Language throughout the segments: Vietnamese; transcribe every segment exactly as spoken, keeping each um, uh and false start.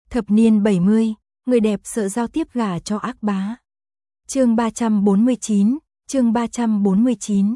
Thập niên bảy mươi, người đẹp sợ giao tiếp gả cho ác bá. Chương ba trăm bốn mươi chín, chương ba trăm bốn mươi chín.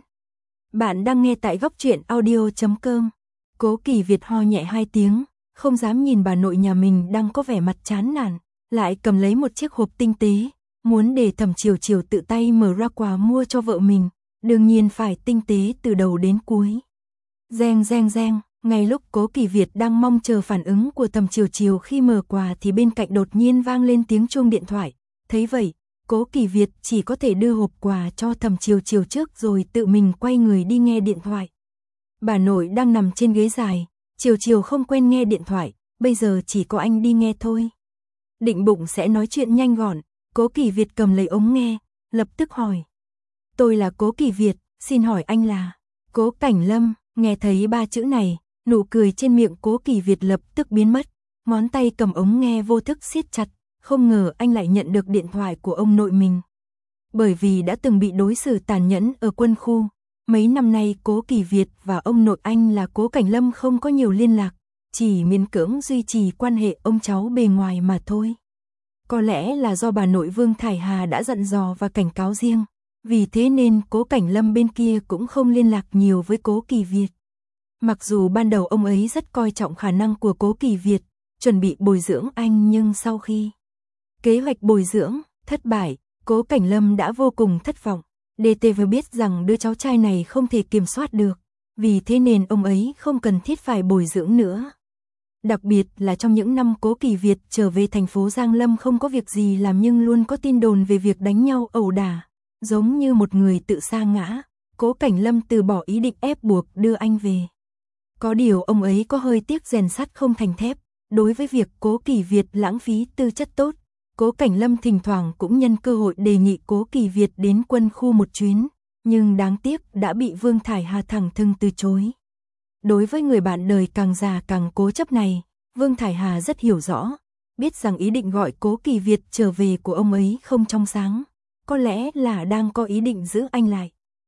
Bạn đang nghe tại góc truyện audio chấm com. Cố Kỳ Việt ho nhẹ hai tiếng, không dám nhìn bà nội nhà mình đang có vẻ mặt chán nản, lại cầm lấy một chiếc hộp tinh tế, muốn để Thẩm Chiều Chiều tự tay mở ra quà mua cho vợ mình, đương nhiên phải tinh tế từ đầu đến cuối. Reng reng reng, ngay lúc Cố Kỳ Việt đang mong chờ phản ứng của Thẩm Chiều Chiều khi mở quà thì bên cạnh đột nhiên vang lên tiếng chuông điện thoại. Thấy vậy, Cố Kỳ Việt chỉ có thể đưa hộp quà cho Thẩm Chiều Chiều trước rồi tự mình quay người đi nghe điện thoại. Bà nội đang nằm trên ghế dài, Chiều Chiều không quen nghe điện thoại, bây giờ chỉ có anh đi nghe thôi. Định bụng sẽ nói chuyện nhanh gọn, Cố Kỳ Việt cầm lấy ống nghe, lập tức hỏi. Tôi là Cố Kỳ Việt, xin hỏi anh là Cố Cảnh Lâm. Nghe thấy ba chữ này, nụ cười trên miệng Cố Kỳ Việt lập tức biến mất, ngón tay cầm ống nghe vô thức siết chặt, không ngờ anh lại nhận được điện thoại của ông nội mình. Bởi vì đã từng bị đối xử tàn nhẫn ở quân khu, mấy năm nay Cố Kỳ Việt và ông nội anh là Cố Cảnh Lâm không có nhiều liên lạc, chỉ miễn cưỡng duy trì quan hệ ông cháu bề ngoài mà thôi. Có lẽ là do bà nội Vương Thải Hà đã dặn dò và cảnh cáo riêng, vì thế nên Cố Cảnh Lâm bên kia cũng không liên lạc nhiều với Cố Kỳ Việt. Mặc dù ban đầu ông ấy rất coi trọng khả năng của Cố Kỳ Việt, chuẩn bị bồi dưỡng anh, nhưng sau khi kế hoạch bồi dưỡng thất bại, Cố Cảnh Lâm đã vô cùng thất vọng. đê tê vê biết rằng đứa cháu trai này không thể kiểm soát được, vì thế nên ông ấy không cần thiết phải bồi dưỡng nữa. Đặc biệt là trong những năm Cố Kỳ Việt trở về thành phố Giang Lâm không có việc gì làm nhưng luôn có tin đồn về việc đánh nhau ẩu đả. Giống như một người tự sa ngã, Cố Cảnh Lâm từ bỏ ý định ép buộc đưa anh về. Có điều ông ấy có hơi tiếc rèn sắt không thành thép, đối với việc Cố Kỳ Việt lãng phí tư chất tốt, Cố Cảnh Lâm thỉnh thoảng cũng nhân cơ hội đề nghị Cố Kỳ Việt đến quân khu một chuyến, nhưng đáng tiếc đã bị Vương Thải Hà thẳng thừng từ chối. Đối với người bạn đời càng già càng cố chấp này, Vương Thải Hà rất hiểu rõ, biết rằng ý định gọi Cố Kỳ Việt trở về của ông ấy không trong sáng. Có lẽ là đang có ý định giữ anh lại.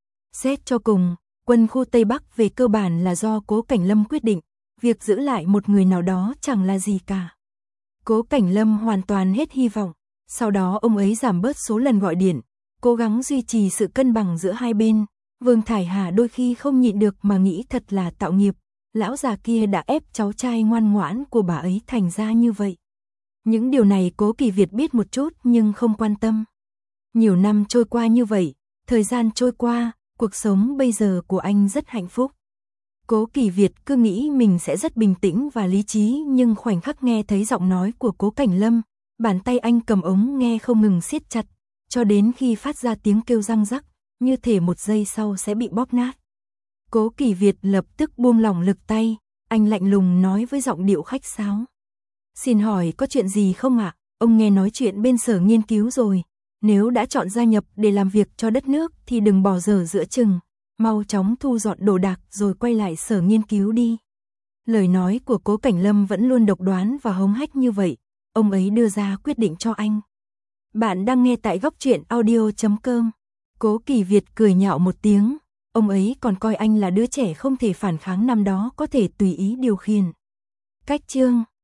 Xét cho cùng, quân khu Tây Bắc về cơ bản là do Cố Cảnh Lâm quyết định, việc giữ lại một người nào đó chẳng là gì cả. Cố Cảnh Lâm hoàn toàn hết hy vọng, sau đó ông ấy giảm bớt số lần gọi điện, cố gắng duy trì sự cân bằng giữa hai bên. Vương Thải Hà đôi khi không nhịn được mà nghĩ thật là tạo nghiệp, lão già kia đã ép cháu trai ngoan ngoãn của bà ấy thành ra như vậy. Những điều này Cố Kỳ Việt biết một chút nhưng không quan tâm. Nhiều năm trôi qua như vậy, thời gian trôi qua, cuộc sống bây giờ của anh rất hạnh phúc. Cố Kỳ Việt cứ nghĩ mình sẽ rất bình tĩnh và lý trí, nhưng khoảnh khắc nghe thấy giọng nói của Cố Cảnh Lâm, bàn tay anh cầm ống nghe không ngừng siết chặt, cho đến khi phát ra tiếng kêu răng rắc, như thể một giây sau sẽ bị bóp nát. Cố Kỳ Việt lập tức buông lỏng lực tay, anh lạnh lùng nói với giọng điệu khách sáo. Xin hỏi có chuyện gì không ạ? Ông nghe nói chuyện bên sở nghiên cứu rồi. Nếu đã chọn gia nhập để làm việc cho đất nước thì đừng bỏ dở giữa chừng, mau chóng thu dọn đồ đạc rồi quay lại sở nghiên cứu đi. Lời nói của Cố Cảnh Lâm vẫn luôn độc đoán và hống hách như vậy, ông ấy đưa ra quyết định cho anh. Bạn đang nghe tại góc truyện audio chấm com. Cố Kỳ Việt cười nhạo một tiếng, ông ấy còn coi anh là đứa trẻ không thể phản kháng năm đó có thể tùy ý điều khiển. Cách chương